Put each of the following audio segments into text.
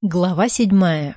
Глава 7.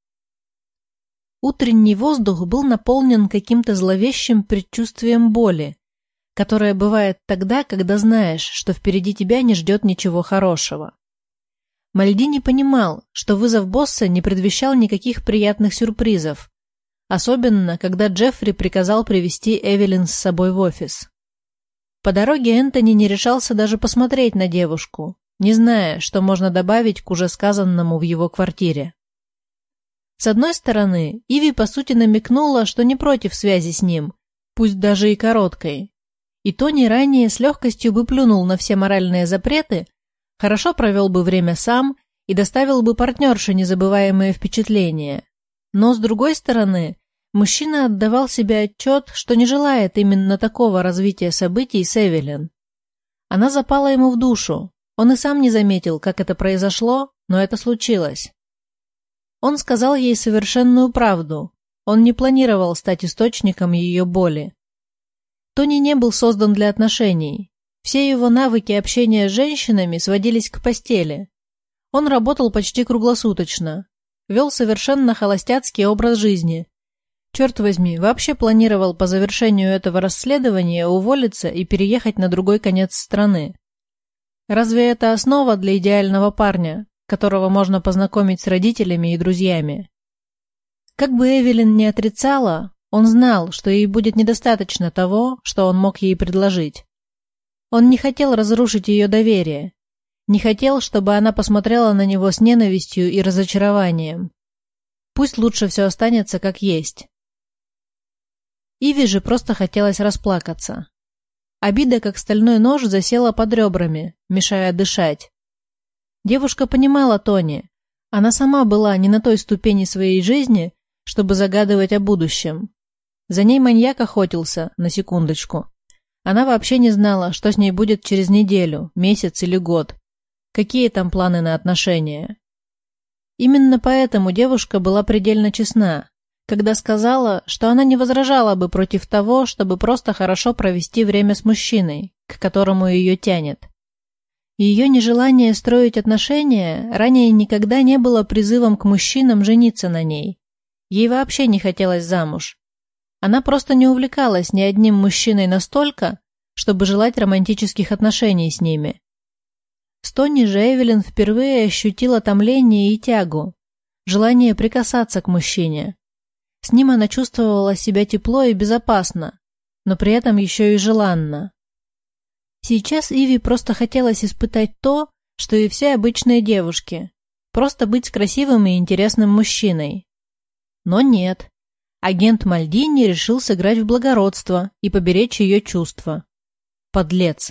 Утренний воздух был наполнен каким-то зловещим предчувствием боли, которое бывает тогда, когда знаешь, что впереди тебя не ждет ничего хорошего. Мальдини понимал, что вызов босса не предвещал никаких приятных сюрпризов, особенно когда Джеффри приказал привести Эвелин с собой в офис. По дороге Энтони не решался даже посмотреть на девушку, не зная, что можно добавить к уже сказанному в его квартире. С одной стороны, Иви по сути намекнула, что не против связи с ним, пусть даже и короткой. И Тони ранее с легкостью бы плюнул на все моральные запреты, хорошо провел бы время сам и доставил бы партнерше незабываемые впечатления. Но с другой стороны, мужчина отдавал себе отчет, что не желает именно такого развития событий с Эвелин. Она запала ему в душу. Он и сам не заметил, как это произошло, но это случилось. Он сказал ей совершенную правду. Он не планировал стать источником ее боли. Тони не был создан для отношений. Все его навыки общения с женщинами сводились к постели. Он работал почти круглосуточно. Вел совершенно холостяцкий образ жизни. Черт возьми, вообще планировал по завершению этого расследования уволиться и переехать на другой конец страны. Разве это основа для идеального парня, которого можно познакомить с родителями и друзьями? Как бы Эвелин не отрицала, он знал, что ей будет недостаточно того, что он мог ей предложить. Он не хотел разрушить ее доверие, не хотел, чтобы она посмотрела на него с ненавистью и разочарованием. Пусть лучше все останется как есть. Иви же просто хотелось расплакаться. Обида, как стальной нож, засела под ребрами, мешая дышать. Девушка понимала Тони. Она сама была не на той ступени своей жизни, чтобы загадывать о будущем. За ней маньяк охотился, на секундочку. Она вообще не знала, что с ней будет через неделю, месяц или год. Какие там планы на отношения. Именно поэтому девушка была предельно честна, когда сказала, что она не возражала бы против того, чтобы просто хорошо провести время с мужчиной, к которому ее тянет. Ее нежелание строить отношения ранее никогда не было призывом к мужчинам жениться на ней. Ей вообще не хотелось замуж. Она просто не увлекалась ни одним мужчиной настолько, чтобы желать романтических отношений с ними. С Тони же Эвелин впервые ощутила томление и тягу, желание прикасаться к мужчине. С ним она чувствовала себя тепло и безопасно, но при этом еще и желанно. Сейчас Иви просто хотелось испытать то, что и все обычные девушки, просто быть с красивым и интересным мужчиной. Но нет, агент Мальдини решил сыграть в благородство и поберечь ее чувства. Подлец.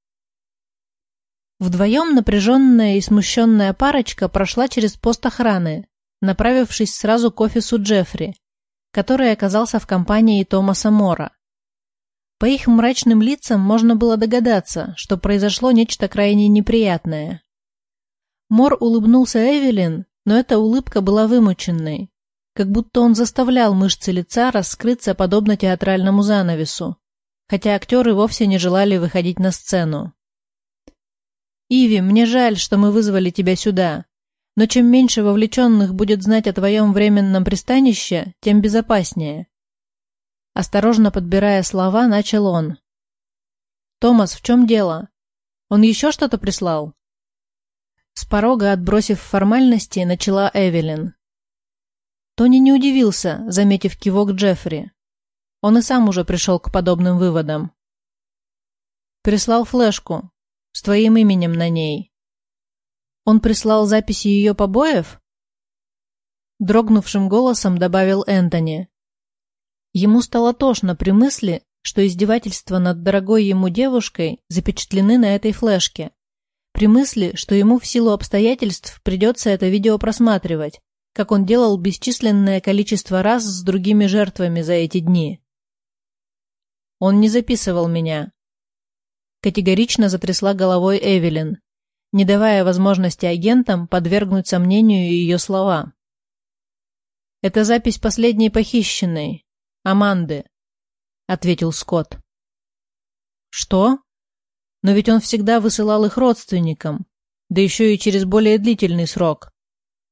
Вдвоем напряженная и смущенная парочка прошла через пост охраны, направившись сразу к офису Джеффри, который оказался в компании Томаса Мора. По их мрачным лицам можно было догадаться, что произошло нечто крайне неприятное. Мор улыбнулся Эвелин, но эта улыбка была вымученной, как будто он заставлял мышцы лица раскрыться подобно театральному занавесу, хотя актеры вовсе не желали выходить на сцену. «Иви, мне жаль, что мы вызвали тебя сюда. Но чем меньше вовлеченных будет знать о твоем временном пристанище, тем безопаснее». Осторожно подбирая слова, начал он. «Томас, в чем дело? Он еще что-то прислал?» С порога, отбросив формальности, начала Эвелин. Тони не удивился, заметив кивок Джеффри. Он и сам уже пришел к подобным выводам. «Прислал флешку с твоим именем на ней». «Он прислал записи ее побоев?» Дрогнувшим голосом добавил Энтони. Ему стало тошно при мысли, что издевательства над дорогой ему девушкой запечатлены на этой флешке, при мысли, что ему в силу обстоятельств придется это видео просматривать, как он делал бесчисленное количество раз с другими жертвами за эти дни. «Он не записывал меня», — категорично затрясла головой Эвелин, не давая возможности агентам подвергнуть сомнению ее слова. «Это запись последней похищенной, Аманды», — ответил Скотт. «Что? Но ведь он всегда высылал их родственникам, да еще и через более длительный срок».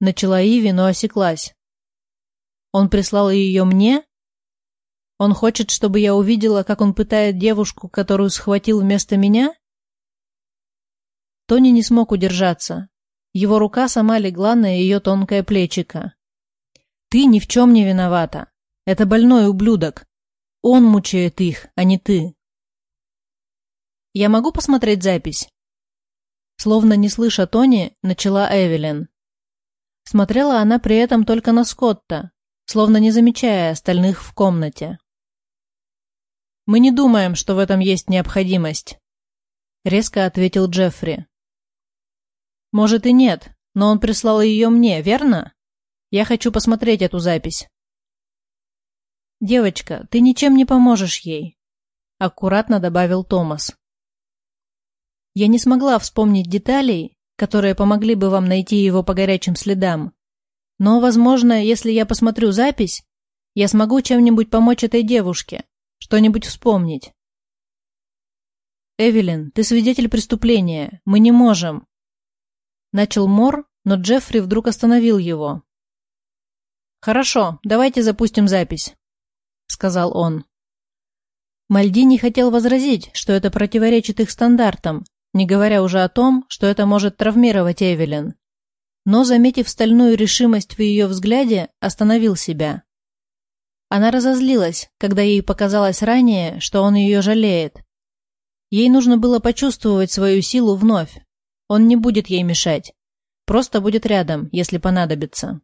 Начала Иви, но осеклась. Он прислал ее мне? Он хочет, чтобы я увидела, как он пытает девушку, которую схватил вместо меня? Тони не смог удержаться. Его рука сама легла на ее тонкое плечико. «Ты ни в чем не виновата. Это больной ублюдок. Он мучает их, а не ты». «Я могу посмотреть запись?» Словно не слыша Тони, начала Эвелин. Смотрела она при этом только на Скотта, словно не замечая остальных в комнате. «Мы не думаем, что в этом есть необходимость», — резко ответил Джеффри. «Может и нет, но он прислал ее мне, верно? Я хочу посмотреть эту запись». «Девочка, ты ничем не поможешь ей», — аккуратно добавил Томас. «Я не смогла вспомнить деталей, которые помогли бы вам найти его по горячим следам. Но, возможно, если я посмотрю запись, я смогу чем-нибудь помочь этой девушке, что-нибудь вспомнить». «Эвелин, ты свидетель преступления. Мы не можем». Начал Мор, но Джеффри вдруг остановил его. «Хорошо, давайте запустим запись», — сказал он. Мальдини хотел возразить, что это противоречит их стандартам, не говоря уже о том, что это может травмировать Эвелин. Но, заметив стальную решимость в ее взгляде, остановил себя. Она разозлилась, когда ей показалось ранее, что он ее жалеет. Ей нужно было почувствовать свою силу вновь. Он не будет ей мешать. Просто будет рядом, если понадобится.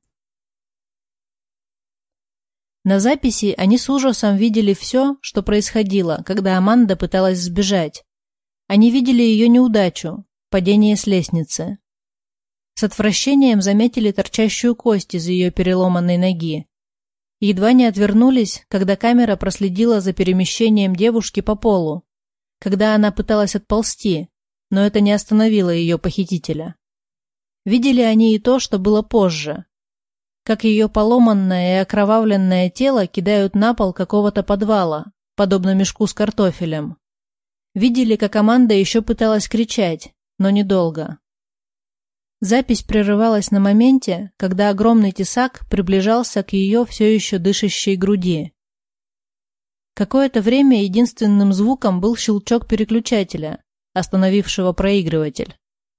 На записи они с ужасом видели все, что происходило, когда Аманда пыталась сбежать. Они видели ее неудачу, падение с лестницы. С отвращением заметили торчащую кость из ее переломанной ноги. Едва не отвернулись, когда камера проследила за перемещением девушки по полу, когда она пыталась отползти, но это не остановило ее похитителя. Видели они и то, что было позже, как ее поломанное и окровавленное тело кидают на пол какого-то подвала, подобно мешку с картофелем. Видели, как Аманда еще пыталась кричать, но недолго. Запись прерывалась на моменте, когда огромный тесак приближался к ее все еще дышащей груди. Какое-то время единственным звуком был щелчок переключателя, остановившего проигрыватель.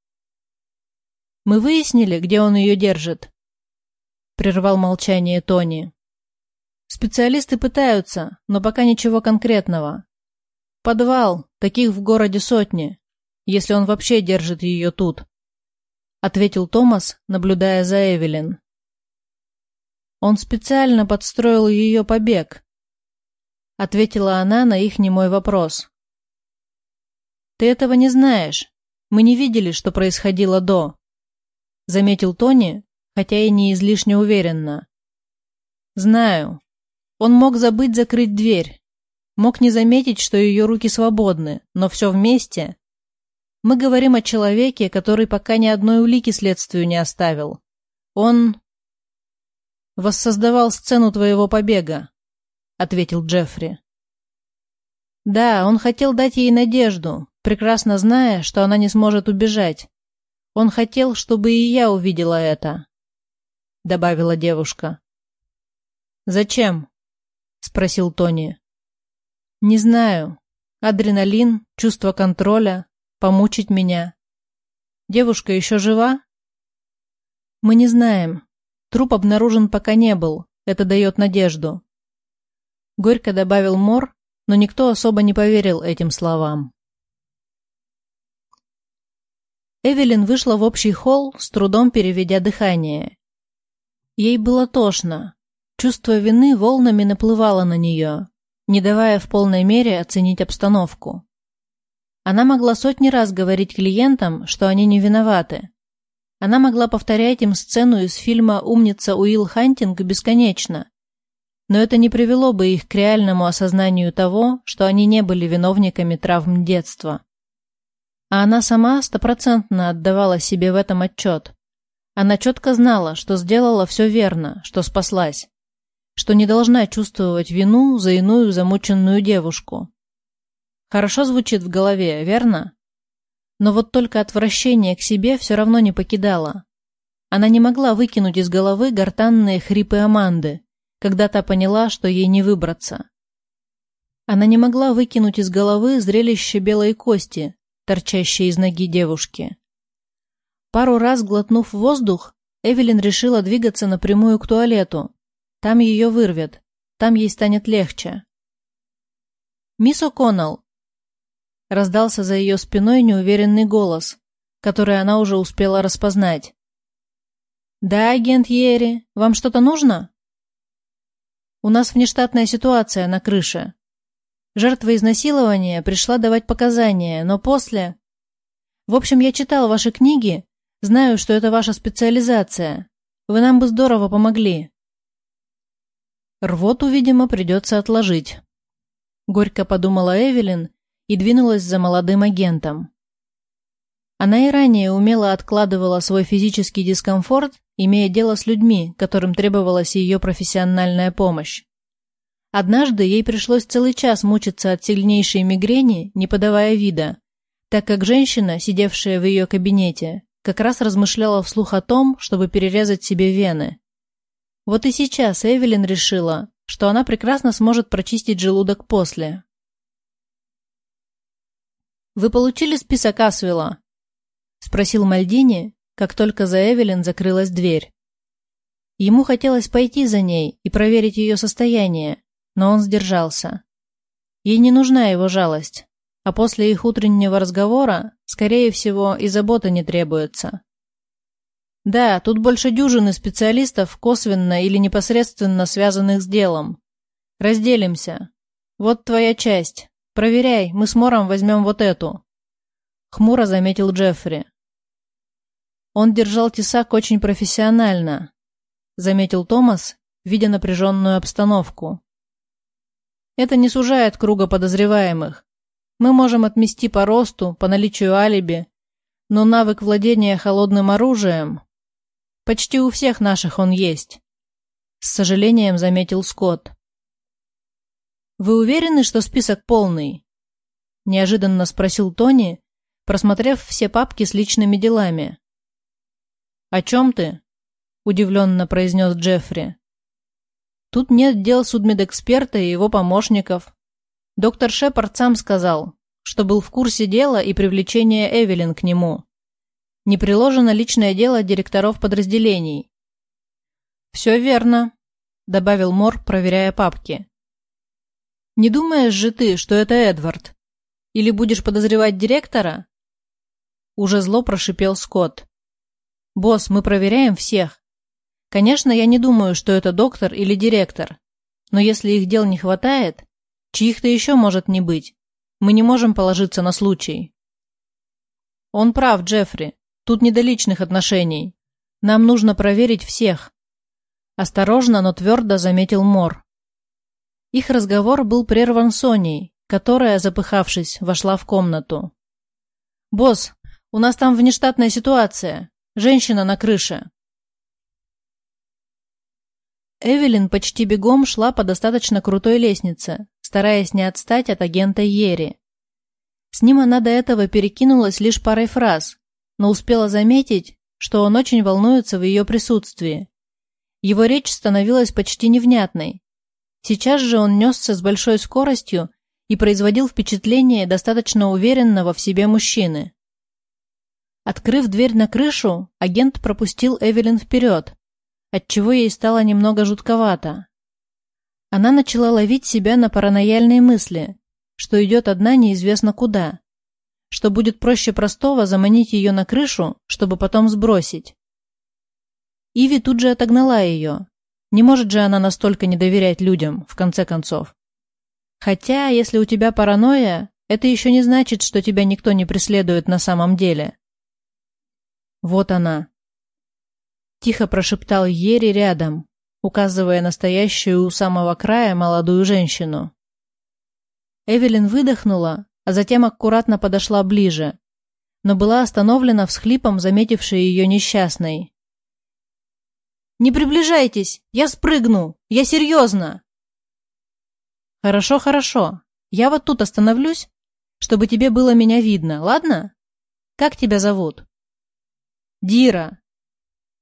«Мы выяснили, где он ее держит?» — прервал молчание Тони. «Специалисты пытаются, но пока ничего конкретного. Подвал, таких в городе сотни, если он вообще держит ее тут», — ответил Томас, наблюдая за Эвелин. «Он специально подстроил ее побег», — ответила она на их немой вопрос. «Ты этого не знаешь. Мы не видели, что происходило до», — заметил Тони, хотя и не излишне уверенно. «Знаю. Он мог забыть закрыть дверь. Мог не заметить, что ее руки свободны, но все вместе. Мы говорим о человеке, который пока ни одной улики следствию не оставил. Он воссоздавал сцену твоего побега», — ответил Джеффри. «Да, он хотел дать ей надежду, прекрасно зная, что она не сможет убежать. Он хотел, чтобы и я увидела это», — добавила девушка. «Зачем?» — спросил Тони. «Не знаю. Адреналин, чувство контроля, помучить меня. Девушка еще жива?» «Мы не знаем. Труп обнаружен пока не был. Это дает надежду», — горько добавил Мор, но никто особо не поверил этим словам. Эвелин вышла в общий холл, с трудом переведя дыхание. Ей было тошно. Чувство вины волнами наплывало на нее, не давая в полной мере оценить обстановку. Она могла сотни раз говорить клиентам, что они не виноваты. Она могла повторять им сцену из фильма «Умница Уилл Хантинг» бесконечно, но это не привело бы их к реальному осознанию того, что они не были виновниками травм детства. А она сама стопроцентно отдавала себе в этом отчет. Она четко знала, что сделала все верно, что спаслась, что не должна чувствовать вину за иную замученную девушку. Хорошо звучит в голове, верно? Но вот только отвращение к себе все равно не покидало. Она не могла выкинуть из головы гортанные хрипы Аманды, когда та поняла, что ей не выбраться. Она не могла выкинуть из головы зрелище белой кости, торчащей из ноги девушки. Пару раз глотнув воздух, Эвелин решила двигаться напрямую к туалету. Там ее вырвет, там ей станет легче. «Мисс О'Коннелл!» Раздался за ее спиной неуверенный голос, который она уже успела распознать. «Да, агент Йери, вам что-то нужно?» «У нас внештатная ситуация на крыше. Жертва изнасилования пришла давать показания, но после... В общем, я читал ваши книги, знаю, что это ваша специализация. Вы нам бы здорово помогли». «Рвоту, видимо, придется отложить», — горько подумала Эвелин и двинулась за молодым агентом. Она и ранее умело откладывала свой физический дискомфорт, имея дело с людьми, которым требовалась ее профессиональная помощь. Однажды ей пришлось целый час мучиться от сильнейшей мигрени, не подавая вида, так как женщина, сидевшая в ее кабинете, как раз размышляла вслух о том, чтобы перерезать себе вены. Вот и сейчас Эвелин решила, что она прекрасно сможет прочистить желудок после. «Вы получили список Асвелла?» — спросил Мальдини, как только за Эвелин закрылась дверь. Ему хотелось пойти за ней и проверить ее состояние, но он сдержался. Ей не нужна его жалость, а после их утреннего разговора, скорее всего, и забота не требуется. Да, тут больше дюжины специалистов, косвенно или непосредственно связанных с делом. Разделимся. Вот твоя часть. Проверяй, мы с Мором возьмем вот эту. Хмуро заметил Джеффри. Он держал тесак очень профессионально, заметил Томас, видя напряженную обстановку. Это не сужает круга подозреваемых. Мы можем отмести по росту, по наличию алиби, но навык владения холодным оружием... Почти у всех наших он есть, с сожалением заметил Скотт. Вы уверены, что список полный? Неожиданно спросил Тони, просмотрев все папки с личными делами. «О чем ты?» – удивленно произнес Джеффри. «Тут нет дел судмедэксперта и его помощников. Доктор Шепард сам сказал, что был в курсе дела и привлечения Эвелин к нему. Не приложено личное дело директоров подразделений». «Все верно», – добавил Мор, проверяя папки. «Не думаешь же ты, что это Эдвард? Или будешь подозревать директора?» Уже зло прошипел Скотт. «Босс, мы проверяем всех. Конечно, я не думаю, что это доктор или директор. Но если их дел не хватает, чьих-то еще может не быть. Мы не можем положиться на случай». «Он прав, Джеффри. Тут не до личных отношений. Нам нужно проверить всех». Осторожно, но твердо заметил Мор. Их разговор был прерван Соней, которая, запыхавшись, вошла в комнату. «Босс, у нас там внештатная ситуация. Женщина на крыше». Эвелин почти бегом шла по достаточно крутой лестнице, стараясь не отстать от агента Йери. С ним она до этого перекинулась лишь парой фраз, но успела заметить, что он очень волнуется в ее присутствии. Его речь становилась почти невнятной. Сейчас же он несся с большой скоростью и производил впечатление достаточно уверенного в себе мужчины. Открыв дверь на крышу, агент пропустил Эвелин вперед, отчего ей стало немного жутковато. Она начала ловить себя на паранояльные мысли, что идет одна неизвестно куда, что будет проще простого заманить ее на крышу, чтобы потом сбросить. Иви тут же отогнала ее. Не может же она настолько не доверять людям, в конце концов. Хотя, если у тебя паранойя, это еще не значит, что тебя никто не преследует на самом деле. Вот она. Тихо прошептал Йери рядом, указывая на стоящую у самого края молодую женщину. Эвелин выдохнула, а затем аккуратно подошла ближе, но была остановлена всхлипом, заметившей ее несчастной. «Не приближайтесь! Я спрыгну! Я серьезно!» «Хорошо, хорошо. Я вот тут остановлюсь, чтобы тебе было меня видно, ладно? Как тебя зовут?» «Дира».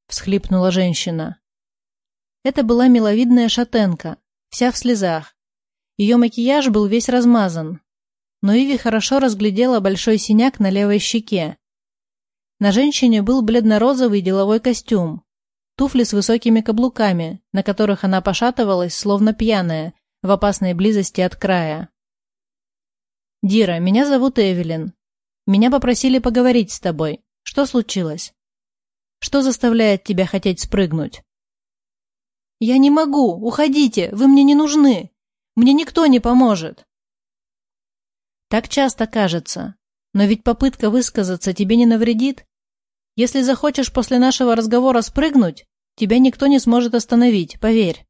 всхлипнула женщина. Это была миловидная шатенка, вся в слезах. Ее макияж был весь размазан, но Иви хорошо разглядела большой синяк на левой щеке. На женщине был бледно-розовый деловой костюм, туфли с высокими каблуками, на которых она пошатывалась, словно пьяная, в опасной близости от края. «Дира, меня зовут Эвелин. Меня попросили поговорить с тобой. Что случилось? Что заставляет тебя хотеть спрыгнуть?» «Я не могу! Уходите! Вы мне не нужны! Мне никто не поможет!» Так часто кажется. Но ведь попытка высказаться тебе не навредит. Если захочешь после нашего разговора спрыгнуть, тебя никто не сможет остановить, поверь.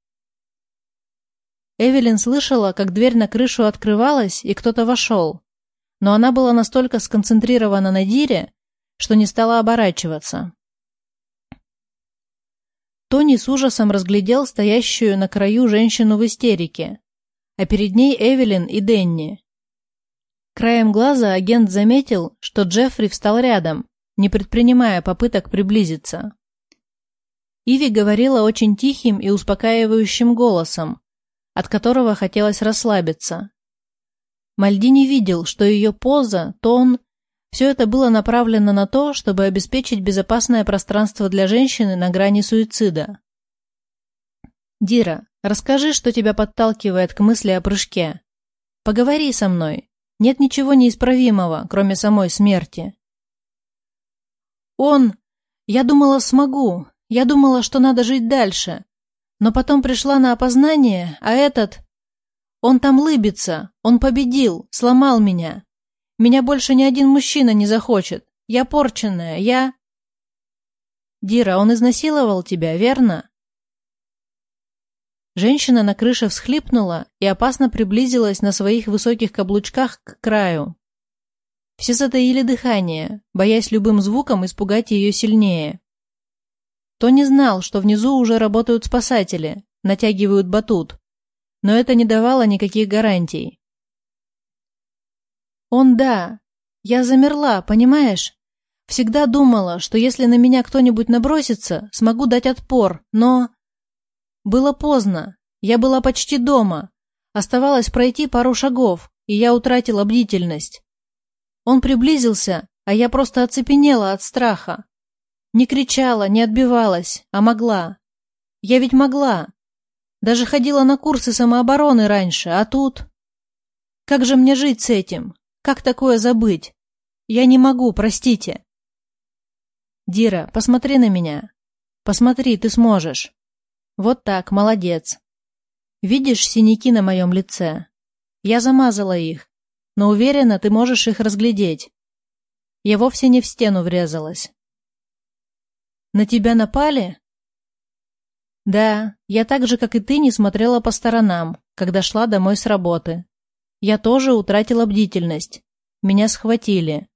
Эвелин слышала, как дверь на крышу открывалась, и кто-то вошел. Но она была настолько сконцентрирована на Дире, что не стала оборачиваться. Тони с ужасом разглядел стоящую на краю женщину в истерике, а перед ней Эвелин и Дэнни. Краем глаза агент заметил, что Джеффри встал рядом, не предпринимая попыток приблизиться. Иви говорила очень тихим и успокаивающим голосом, от которого хотелось расслабиться. Мальдини видел, что ее поза, тон – все это было направлено на то, чтобы обеспечить безопасное пространство для женщины на грани суицида. «Дира, расскажи, что тебя подталкивает к мысли о прыжке. Поговори со мной. Нет ничего неисправимого, кроме самой смерти». Я думала, смогу. Я думала, что надо жить дальше. Но потом пришла на опознание, а он там лыбится, он победил, сломал меня. Меня больше ни один мужчина не захочет. Я порченная, Дира, он изнасиловал тебя, верно? Женщина на крыше всхлипнула и опасно приблизилась на своих высоких каблучках к краю. Все затаили дыхание, боясь любым звуком испугать ее сильнее. Тони знал, что внизу уже работают спасатели, натягивают батут, но это не давало никаких гарантий. Я замерла, понимаешь? Всегда думала, что если на меня кто-нибудь набросится, смогу дать отпор, но... Было поздно, я была почти дома, оставалось пройти пару шагов, и я утратила бдительность. Он приблизился, а я просто оцепенела от страха. Не кричала, не отбивалась, а могла. Я ведь могла. Даже ходила на курсы самообороны раньше, а тут... Как же мне жить с этим? Как такое забыть? Я не могу, простите. Дира, посмотри на меня. Посмотри, ты сможешь. Вот так, молодец. Видишь синяки на моем лице? Я замазала их, но уверена, ты можешь их разглядеть. Я вовсе не в стену врезалась. На тебя напали? Да, я так же, как и ты, не смотрела по сторонам, когда шла домой с работы. Я тоже утратила бдительность. Меня схватили.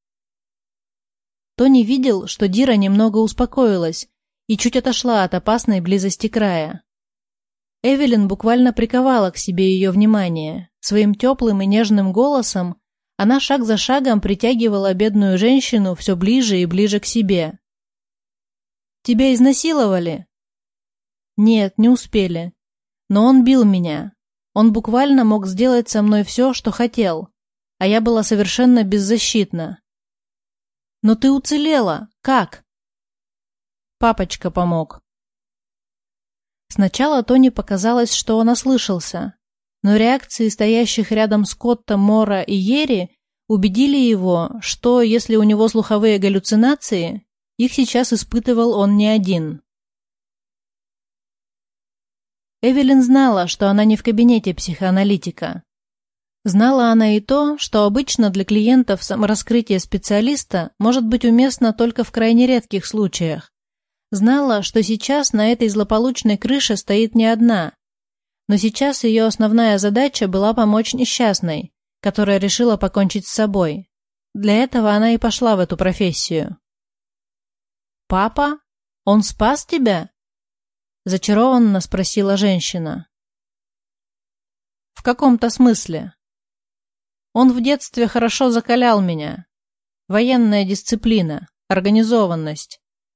Тони видел, что Дира немного успокоилась и чуть отошла от опасной близости края. Эвелин буквально приковала к себе ее внимание. Своим теплым и нежным голосом она шаг за шагом притягивала бедную женщину все ближе и ближе к себе. «Тебя изнасиловали?» «Нет, не успели. Но он бил меня. Он буквально мог сделать со мной все, что хотел, а я была совершенно беззащитна». «Но ты уцелела. Как?» «Папочка помог». Сначала Тони показалось, что он ослышался, но реакции стоящих рядом Скотта, Мора и Йери убедили его, что, если у него слуховые галлюцинации, их сейчас испытывал он не один. Эвелин знала, что она не в кабинете психоаналитика. Знала она и то, что обычно для клиентов самораскрытие специалиста может быть уместно только в крайне редких случаях. Знала, что сейчас на этой злополучной крыше стоит не одна, но сейчас ее основная задача была помочь несчастной, которая решила покончить с собой. Для этого она и пошла в эту профессию. «Папа? Он спас тебя?» – зачарованно спросила женщина. «В каком-то смысле. Он в детстве хорошо закалял меня. Военная дисциплина, организованность.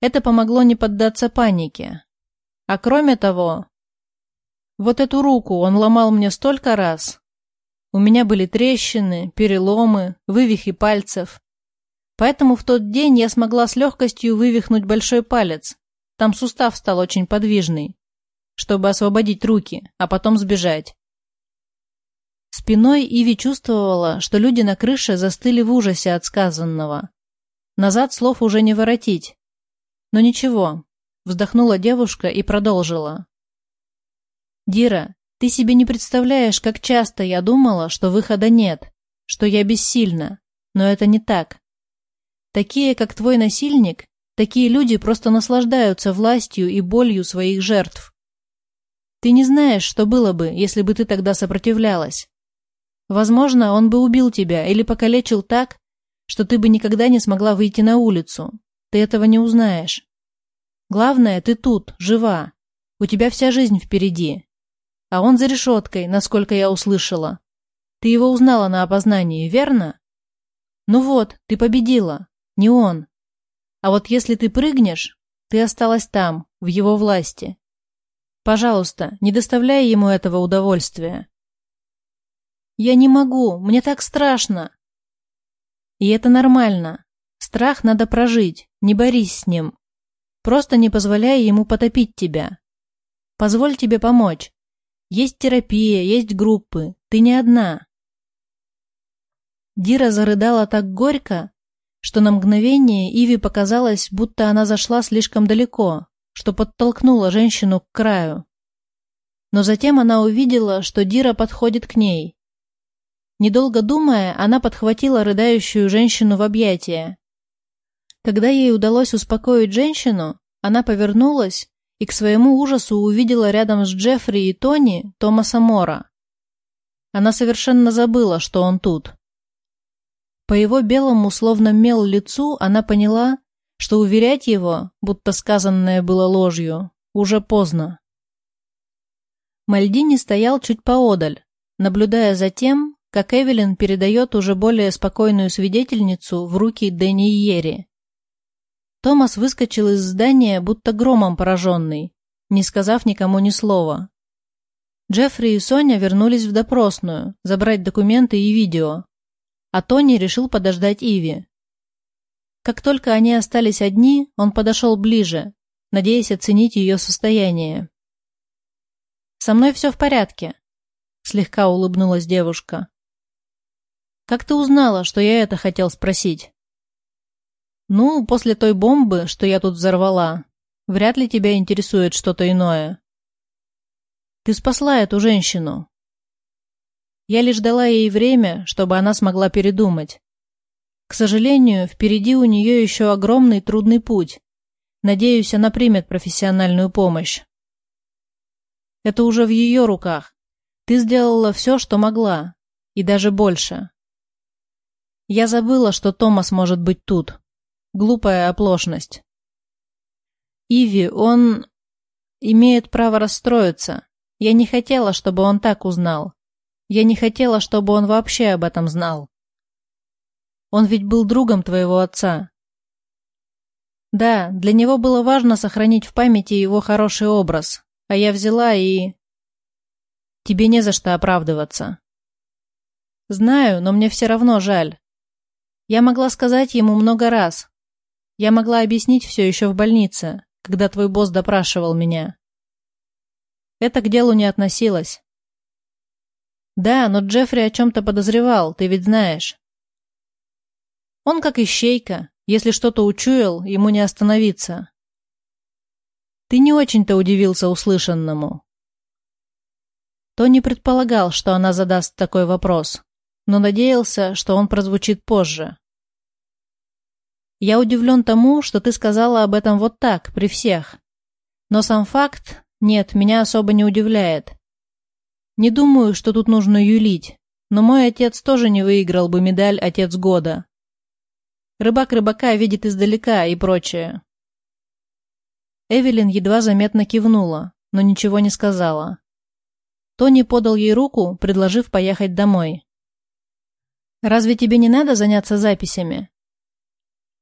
Это помогло не поддаться панике. А кроме того, вот эту руку он ломал мне столько раз. У меня были трещины, переломы, вывихи пальцев. Поэтому в тот день я смогла с легкостью вывихнуть большой палец. Там сустав стал очень подвижный, чтобы освободить руки, а потом сбежать. Спиной Иви чувствовала, что люди на крыше застыли в ужасе от сказанного. Назад слов уже не воротить. Но ничего, вздохнула девушка и продолжила. «Дира, ты себе не представляешь, как часто я думала, что выхода нет, что я бессильна, но это не так. Такие, как твой насильник, такие люди просто наслаждаются властью и болью своих жертв. Ты не знаешь, что было бы, если бы ты тогда сопротивлялась. Возможно, он бы убил тебя или покалечил так, что ты бы никогда не смогла выйти на улицу. Ты этого не узнаешь. Главное, ты тут, жива. У тебя вся жизнь впереди. А он за решеткой, насколько я услышала. Ты его узнала на опознании, верно? Ну вот, ты победила. Не он. А вот если ты прыгнешь, ты осталась там, в его власти. Пожалуйста, не доставляй ему этого удовольствия». «Я не могу, мне так страшно». «И это нормально. Страх надо прожить, не борись с ним. Просто не позволяй ему потопить тебя. Позволь тебе помочь. Есть терапия, есть группы, ты не одна». Дира зарыдала так горько, что на мгновение Иви показалось, будто она зашла слишком далеко, что подтолкнула женщину к краю. Но затем она увидела, что Дира подходит к ней. Недолго думая, она подхватила рыдающую женщину в объятия. Когда ей удалось успокоить женщину, она повернулась и к своему ужасу увидела рядом с Джеффри и Тони Томаса Мора. Она совершенно забыла, что он тут. По его белому, словно мел лицу, она поняла, что уверять его, будто сказанное было ложью, уже поздно. Мальдини стоял чуть поодаль, наблюдая за тем, как Эвелин передает уже более спокойную свидетельницу в руки Дэнни Йери. Томас выскочил из здания, будто громом пораженный, не сказав никому ни слова. Джеффри и Соня вернулись в допросную, забрать документы и видео, а Тони решил подождать Иви. Как только они остались одни, он подошел ближе, надеясь оценить ее состояние. «Со мной все в порядке», — слегка улыбнулась девушка. «Как ты узнала, что я это хотел спросить?» «Ну, после той бомбы, что я тут взорвала, вряд ли тебя интересует что-то иное. Ты спасла эту женщину. Я лишь дала ей время, чтобы она смогла передумать. К сожалению, впереди у нее еще огромный трудный путь. Надеюсь, она примет профессиональную помощь. Это уже в ее руках. Ты сделала все, что могла, и даже больше. Я забыла, что Томас может быть тут. Глупая оплошность. Иви, он имеет право расстроиться. Я не хотела, чтобы он так узнал. Я не хотела, чтобы он вообще об этом знал. Он ведь был другом твоего отца. Да, для него было важно сохранить в памяти его хороший образ, а я взяла и... Тебе не за что оправдываться. Знаю, но мне все равно жаль. Я могла сказать ему много раз. Я могла объяснить все еще в больнице, когда твой босс допрашивал меня. Это к делу не относилось. Да, но Джеффри о чем-то подозревал, ты ведь знаешь. Он как ищейка, если что-то учуял, ему не остановиться. Ты не очень-то удивился услышанному. Тони предполагал, что она задаст такой вопрос, но надеялся, что он прозвучит позже. Я удивлен тому, что ты сказала об этом вот так, при всех. Но сам факт, нет, меня особо не удивляет. Не думаю, что тут нужно юлить, но мой отец тоже не выиграл бы медаль «Отец года». Рыбак рыбака видит издалека и прочее. Эвелин едва заметно кивнула, но ничего не сказала. Тони подал ей руку, предложив поехать домой. «Разве тебе не надо заняться записями?»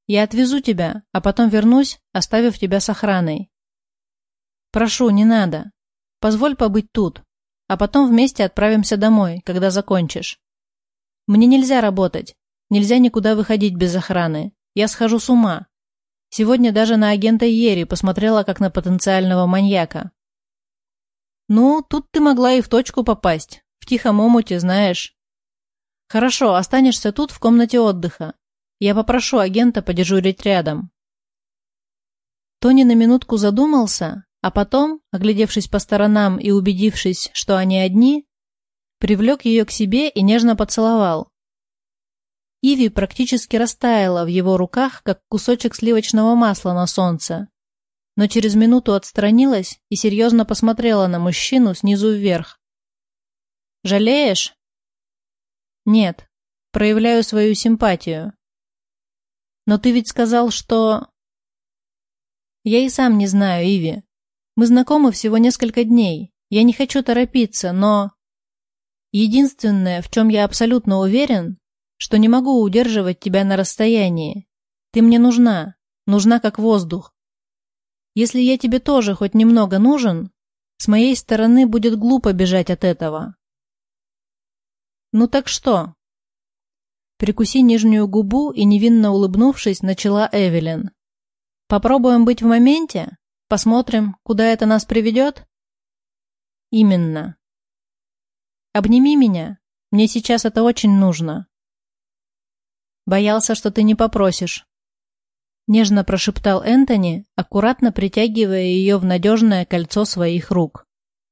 Я отвезу тебя, а потом вернусь, оставив тебя с охраной. Прошу, не надо. Позволь побыть тут, а потом вместе отправимся домой, когда закончишь. Мне нельзя работать, нельзя никуда выходить без охраны. Я схожу с ума. Сегодня даже на агента Йери посмотрела, как на потенциального маньяка. Ну, тут ты могла и в точку попасть, в тихом омуте, знаешь. Хорошо, останешься тут в комнате отдыха. Я попрошу агента подежурить рядом. Тони на минутку задумался, а потом, оглядевшись по сторонам и убедившись, что они одни, привлек ее к себе и нежно поцеловал. Иви практически растаяла в его руках, как кусочек сливочного масла на солнце, но через минуту отстранилась и серьезно посмотрела на мужчину снизу вверх. «Жалеешь?» «Нет, проявляю свою симпатию». «Но ты ведь сказал, что...» «Я и сам не знаю, Иви. Мы знакомы всего несколько дней. Я не хочу торопиться, но... Единственное, в чем я абсолютно уверен, что не могу удерживать тебя на расстоянии. Ты мне нужна как воздух. Если я тебе тоже хоть немного нужен, с моей стороны будет глупо бежать от этого». «Ну так что?» Прикуси нижнюю губу и, невинно улыбнувшись, начала Эвелин. «Попробуем быть в моменте? Посмотрим, куда это нас приведет?» «Именно. Обними меня. Мне сейчас это очень нужно». «Боялся, что ты не попросишь», — нежно прошептал Энтони, аккуратно притягивая ее в надежное кольцо своих рук.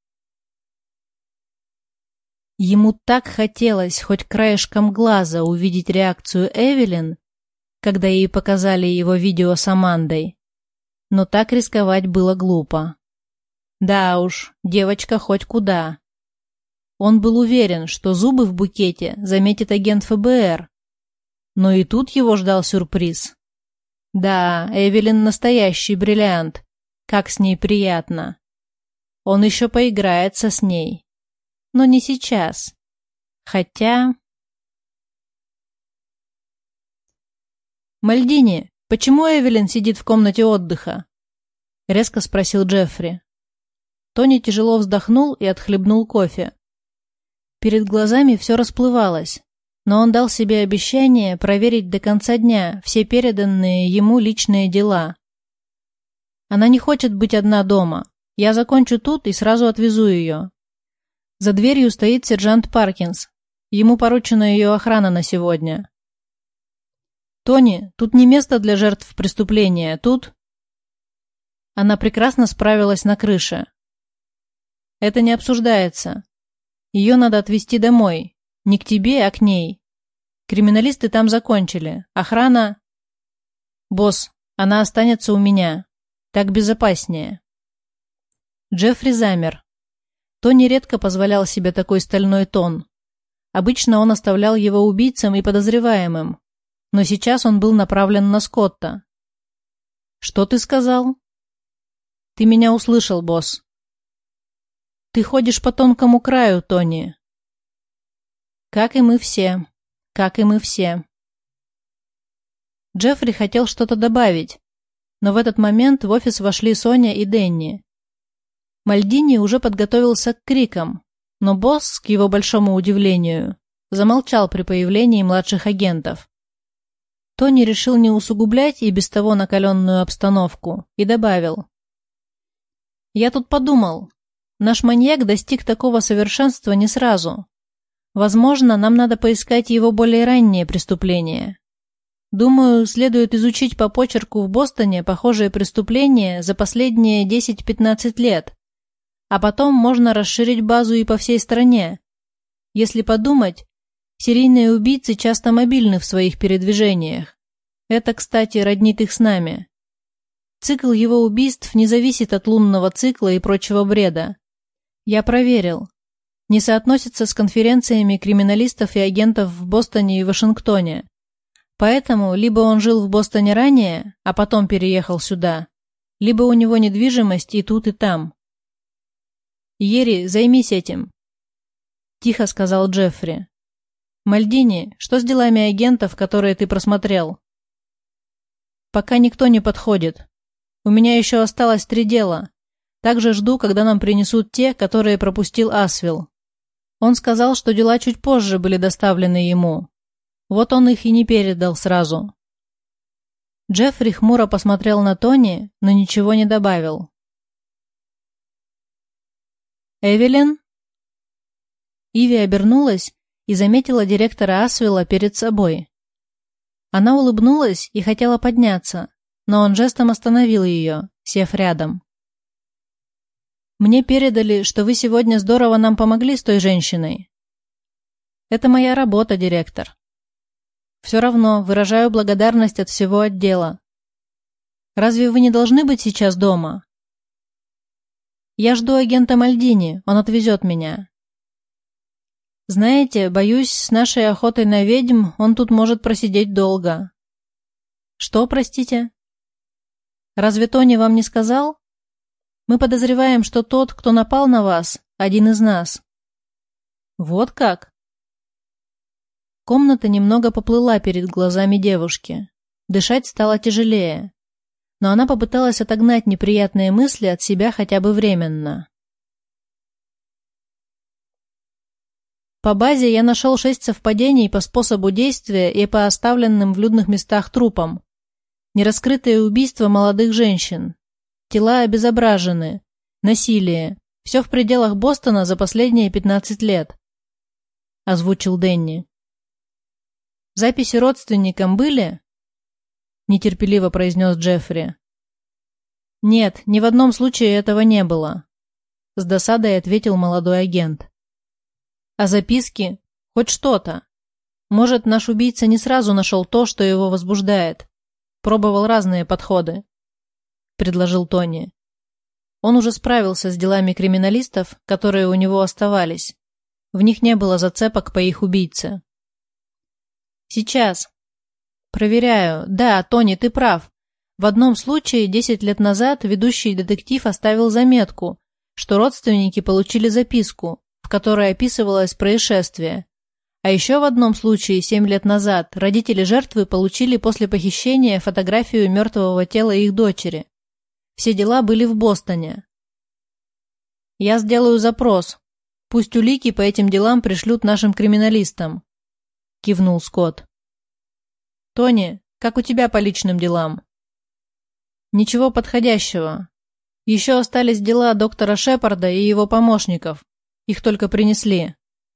Ему так хотелось хоть краешком глаза увидеть реакцию Эвелин, когда ей показали его видео с Амандой, но так рисковать было глупо. Да уж, девочка хоть куда. Он был уверен, что зубы в букете заметит агент ФБР, но и тут его ждал сюрприз. Да, Эвелин настоящий бриллиант, как с ней приятно. Он еще поиграется с ней. Но не сейчас. Хотя... «Мальдини, почему Эвелин сидит в комнате отдыха?» — резко спросил Джеффри. Тони тяжело вздохнул и отхлебнул кофе. Перед глазами все расплывалось, но он дал себе обещание проверить до конца дня все переданные ему личные дела. «Она не хочет быть одна дома. Я закончу тут и сразу отвезу ее. За дверью стоит сержант Паркинс. Ему поручена ее охрана на сегодня». «Тони, тут не место для жертв преступления, тут...» Она прекрасно справилась на крыше. «Это не обсуждается. Ее надо отвезти домой. Не к тебе, а к ней. Криминалисты там закончили. Охрана...» «Босс, она останется у меня. Так безопаснее». Джеффри замер. Тони редко позволял себе такой стальной тон. Обычно он оставлял его убийцам и подозреваемым, но сейчас он был направлен на Скотта. «Что ты сказал?» «Ты меня услышал, босс». «Ты ходишь по тонкому краю, Тони». «Как и мы все. Как и мы все». Джеффри хотел что-то добавить, но в этот момент в офис вошли Соня и Дэнни. Мальдини уже подготовился к крикам, но босс, к его большому удивлению, замолчал при появлении младших агентов. Тони решил не усугублять и без того накаленную обстановку и добавил. «Я тут подумал, наш маньяк достиг такого совершенства не сразу. Возможно, нам надо поискать его более ранние преступления. Думаю, следует изучить по почерку в Бостоне похожие преступления за последние 10-15 лет. А потом можно расширить базу и по всей стране. Если подумать, серийные убийцы часто мобильны в своих передвижениях. Это, кстати, роднит их с нами. Цикл его убийств не зависит от лунного цикла и прочего бреда. Я проверил. Не соотносится с конференциями криминалистов и агентов в Бостоне и Вашингтоне. Поэтому либо он жил в Бостоне ранее, а потом переехал сюда, либо у него недвижимость и тут, и там. «Йери, займись этим», — тихо сказал Джеффри. «Мальдини, что с делами агентов, которые ты просмотрел?» Пока никто не подходит. У меня еще осталось 3 дела. Также жду, когда нам принесут те, которые пропустил Асвилл. Он сказал, что дела чуть позже были доставлены ему. Вот он их и не передал сразу. Джеффри хмуро посмотрел на Тони, но ничего не добавил. «Эвелин?» Иви обернулась и заметила директора Асвилла перед собой. Она улыбнулась и хотела подняться, но он жестом остановил ее, сев рядом. «Мне передали, что вы сегодня здорово нам помогли с той женщиной». «Это моя работа, директор. Все равно выражаю благодарность от всего отдела. Разве вы не должны быть сейчас дома?» «Я жду агента Мальдини, он отвезет меня». «Знаете, боюсь, с нашей охотой на ведьм он тут может просидеть долго». «Что, простите?» «Разве Тони вам не сказал? Мы подозреваем, что тот, кто напал на вас, один из нас». «Вот как?» Комната немного поплыла перед глазами девушки. Дышать стало тяжелее. Но она попыталась отогнать неприятные мысли от себя хотя бы временно. По базе я нашел 6 совпадений по способу действия и по оставленным в людных местах трупам. Нераскрытые убийства молодых женщин. Тела обезображены. Насилие. Все в пределах Бостона за последние 15 лет. Озвучил Дэнни. «Записи родственникам были?» Нетерпеливо произнес Джеффри. «Нет, ни в одном случае этого не было», с досадой ответил молодой агент. «А записки? Хоть что-то. Может, наш убийца не сразу нашел то, что его возбуждает. Пробовал разные подходы», предложил Тони. Он уже справился с делами криминалистов, которые у него оставались. В них не было зацепок по их убийце. «Сейчас. Проверяю. Да, Тони, ты прав. В одном случае 10 лет назад ведущий детектив оставил заметку, что родственники получили записку, в которой описывалось происшествие. А еще в одном случае 7 лет назад родители жертвы получили после похищения фотографию мертвого тела их дочери. Все дела были в Бостоне. Я сделаю запрос. Пусть улики по этим делам пришлют нашим криминалистам», кивнул Скотт. «Тони, как у тебя по личным делам?» «Ничего подходящего. Еще остались дела доктора Шепарда и его помощников. Их только принесли».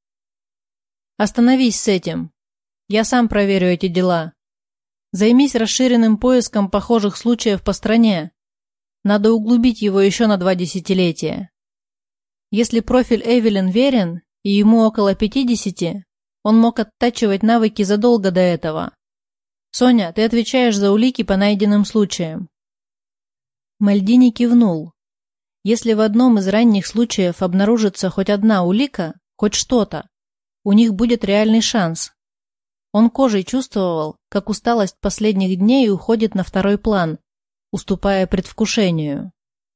«Остановись с этим. Я сам проверю эти дела. Займись расширенным поиском похожих случаев по стране. Надо углубить его еще на 2 десятилетия. Если профиль Эвелин верен, и ему около 50, он мог оттачивать навыки задолго до этого. Соня, ты отвечаешь за улики по найденным случаям». Мальдини кивнул. Если в одном из ранних случаев обнаружится хоть одна улика, хоть что-то, у них будет реальный шанс. Он кожей чувствовал, как усталость последних дней уходит на второй план, уступая предвкушению.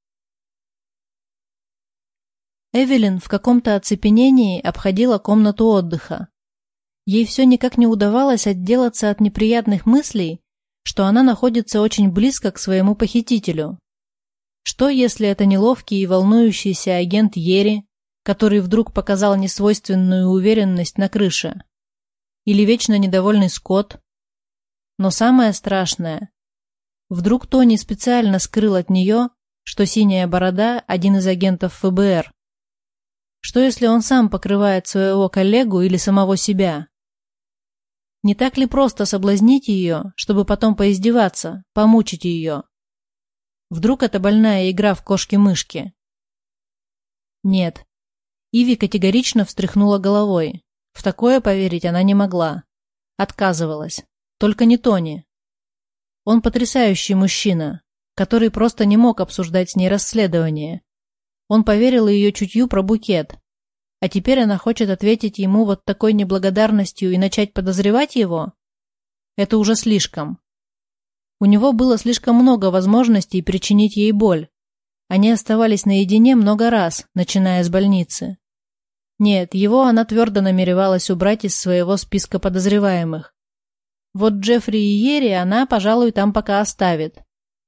Эвелин в каком-то оцепенении обходила комнату отдыха. Ей все никак не удавалось отделаться от неприятных мыслей, что она находится очень близко к своему похитителю. Что, если это неловкий и волнующийся агент Йери, который вдруг показал несвойственную уверенность на крыше? Или вечно недовольный Скотт? Но самое страшное, вдруг Тони специально скрыл от нее, что синяя борода – один из агентов ФБР. Что, если он сам покрывает своего коллегу или самого себя? Не так ли просто соблазнить ее, чтобы потом поиздеваться, помучить ее? Вдруг это больная игра в кошки-мышки? Нет. Иви категорично встряхнула головой. В такое поверить она не могла. Отказывалась. Только не Тони. Он потрясающий мужчина, который просто не мог обсуждать с ней расследование. Он поверил ее чутью про букет. А теперь она хочет ответить ему вот такой неблагодарностью и начать подозревать его? Это уже слишком. У него было слишком много возможностей причинить ей боль. Они оставались наедине много раз, начиная с больницы. Нет, его она твердо намеревалась убрать из своего списка подозреваемых. Вот Джеффри и Йери она, пожалуй, там пока оставит.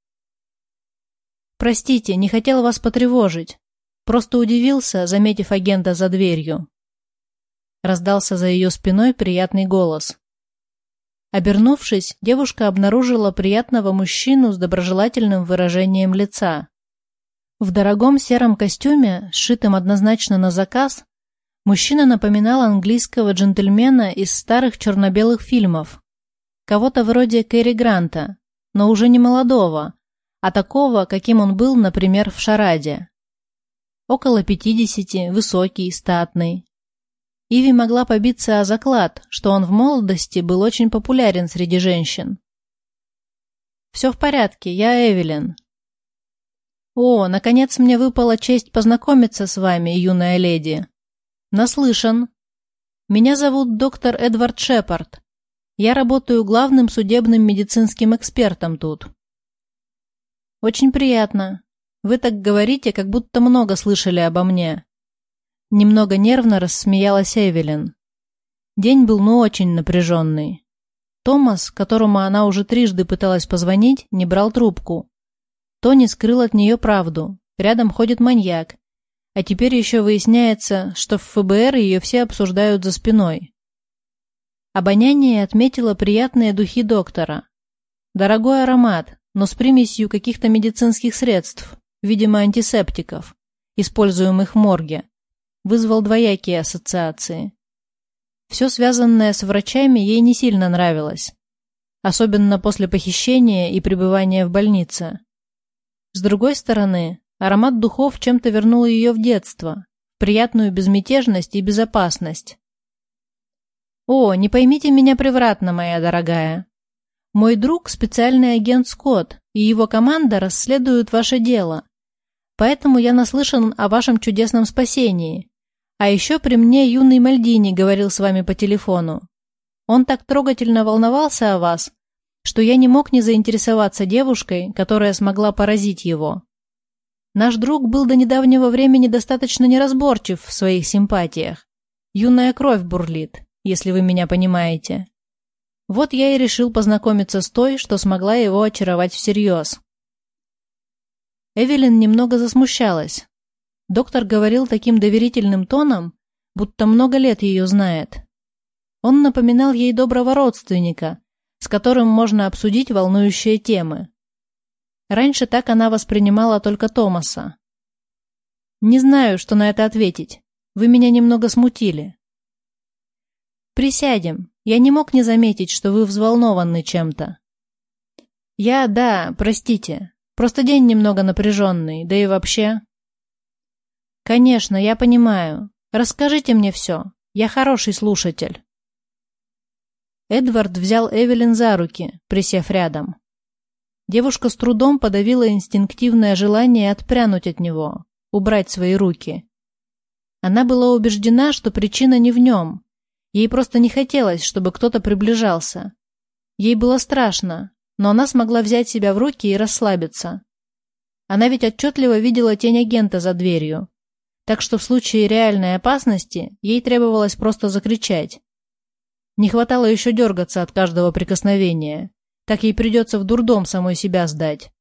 Простите, не хотел вас потревожить. Просто удивился, заметив агента за дверью. Раздался за ее спиной приятный голос. Обернувшись, девушка обнаружила приятного мужчину с доброжелательным выражением лица. В дорогом сером костюме, сшитом однозначно на заказ, мужчина напоминал английского джентльмена из старых черно-белых фильмов. Кого-то вроде Кэрри Гранта, но уже не молодого, а такого, каким он был, например, в «Шараде». Около 50, высокий, статный. Иви могла побиться о заклад, что он в молодости был очень популярен среди женщин. «Все в порядке, я Эвелин». «О, наконец мне выпала честь познакомиться с вами, юная леди». «Наслышан. Меня зовут доктор Эдвард Шепард. Я работаю главным судебным медицинским экспертом тут». «Очень приятно. Вы так говорите, как будто много слышали обо мне». Немного нервно рассмеялась Эвелин. День был очень напряженный. Томас, которому она уже трижды пыталась позвонить, не брал трубку. Тони скрыл от нее правду. Рядом ходит маньяк. А теперь еще выясняется, что в ФБР ее все обсуждают за спиной. Обоняние отметило приятные духи доктора. Дорогой аромат, но с примесью каких-то медицинских средств, видимо антисептиков, используемых в морге, вызвал двоякие ассоциации. Все связанное с врачами ей не сильно нравилось, особенно после похищения и пребывания в больнице. С другой стороны, аромат духов чем-то вернул ее в детство, в приятную безмятежность и безопасность. «О, не поймите меня превратно, моя дорогая. Мой друг – специальный агент Скотт, и его команда расследуют ваше дело. Поэтому я наслышан о вашем чудесном спасении. А еще при мне юный Мальдини говорил с вами по телефону. Он так трогательно волновался о вас, что я не мог не заинтересоваться девушкой, которая смогла поразить его. Наш друг был до недавнего времени достаточно неразборчив в своих симпатиях. Юная кровь бурлит, если вы меня понимаете. Вот я и решил познакомиться с той, что смогла его очаровать всерьез». Эвелин немного засмущалась. Доктор говорил таким доверительным тоном, будто много лет ее знает. Он напоминал ей доброго родственника, с которым можно обсудить волнующие темы. Раньше так она воспринимала только Томаса. «Не знаю, что на это ответить. Вы меня немного смутили». «Присядем. Я не мог не заметить, что вы взволнованы чем-то». Да, простите. Просто день немного напряженный, да и вообще...» «Конечно, я понимаю. Расскажите мне все. Я хороший слушатель». Эдвард взял Эвелин за руки, присев рядом. Девушка с трудом подавила инстинктивное желание отпрянуть от него, убрать свои руки. Она была убеждена, что причина не в нем. Ей просто не хотелось, чтобы кто-то приближался. Ей было страшно, но она смогла взять себя в руки и расслабиться. Она ведь отчетливо видела тень агента за дверью. Так что в случае реальной опасности ей требовалось просто закричать. Не хватало еще дергаться от каждого прикосновения. Так ей придется в дурдом самой себя сдать.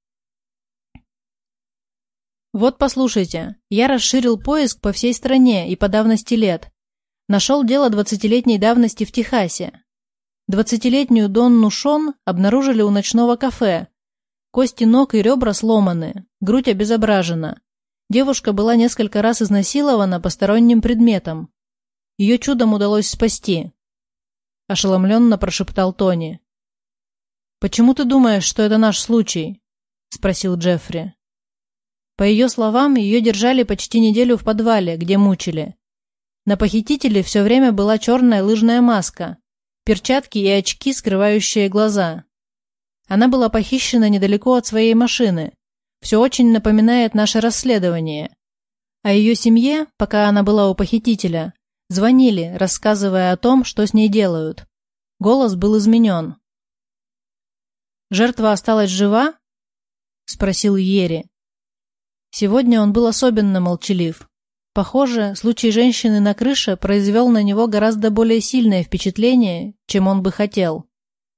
«Вот послушайте, я расширил поиск по всей стране и по давности лет. Нашел дело 20-летней давности в Техасе. 20-летнюю Донну Шон обнаружили у ночного кафе. Кости ног и ребра сломаны, грудь обезображена. Девушка была несколько раз изнасилована посторонним предметом. Ее чудом удалось спасти», — ошеломленно прошептал Тони. «Почему ты думаешь, что это наш случай?» — спросил Джеффри. По ее словам, ее держали почти неделю в подвале, где мучили. На похитителе все время была черная лыжная маска, перчатки и очки, скрывающие глаза. Она была похищена недалеко от своей машины. Все очень напоминает наше расследование. А ее семье, пока она была у похитителя, звонили, рассказывая о том, что с ней делают. Голос был изменен. «Жертва осталась жива?» — спросил Йери. Сегодня он был особенно молчалив. Похоже, случай женщины на крыше произвел на него гораздо более сильное впечатление, чем он бы хотел.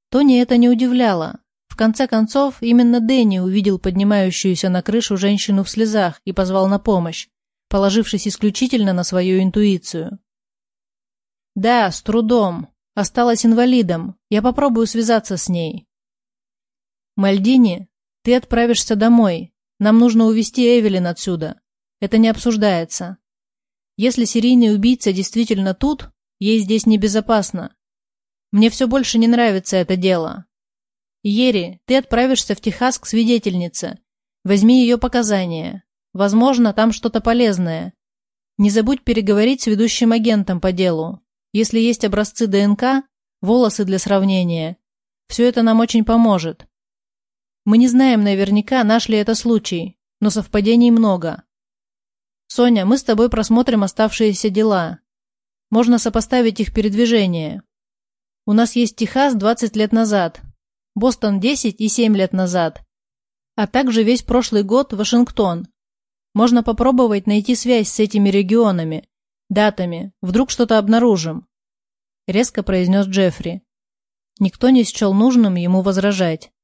Тони это не удивляло. В конце концов, именно Дэнни увидел поднимающуюся на крышу женщину в слезах и позвал на помощь, положившись исключительно на свою интуицию. «Да, с трудом. Осталась инвалидом. Я попробую связаться с ней». «Мальдини, ты отправишься домой. Нам нужно увезти Эвелин отсюда. Это не обсуждается. Если серийный убийца действительно тут, ей здесь небезопасно. Мне все больше не нравится это дело. Ери, ты отправишься в Техас к свидетельнице. Возьми ее показания. Возможно, там что-то полезное. Не забудь переговорить с ведущим агентом по делу. Если есть образцы ДНК, волосы для сравнения, все это нам очень поможет. Мы не знаем наверняка, наш ли это случай, но совпадений много. Соня, мы с тобой просмотрим оставшиеся дела. Можно сопоставить их передвижение. У нас есть Техас 20 лет назад, Бостон 10 и 7 лет назад, а также весь прошлый год Вашингтон. Можно попробовать найти связь с этими регионами, датами, вдруг что-то обнаружим», — резко произнес Джеффри. Никто не счел нужным ему возражать.